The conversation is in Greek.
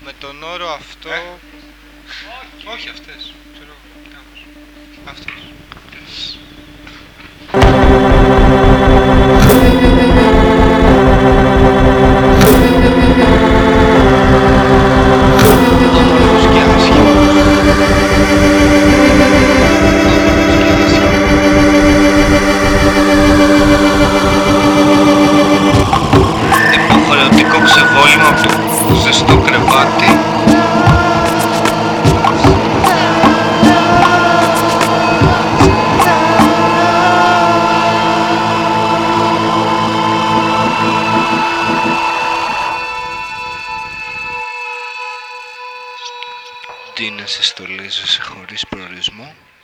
Με τον όρο αυτό... Όχι αυτές. Ξέρω εγώ. Αυτές. Όμορφος και άσχημος. Υποχρεωτικό ξεβόλυμα από το ζεστό κρεβάτι. Τι να σε στολίζεσαι χωρίς προορισμό?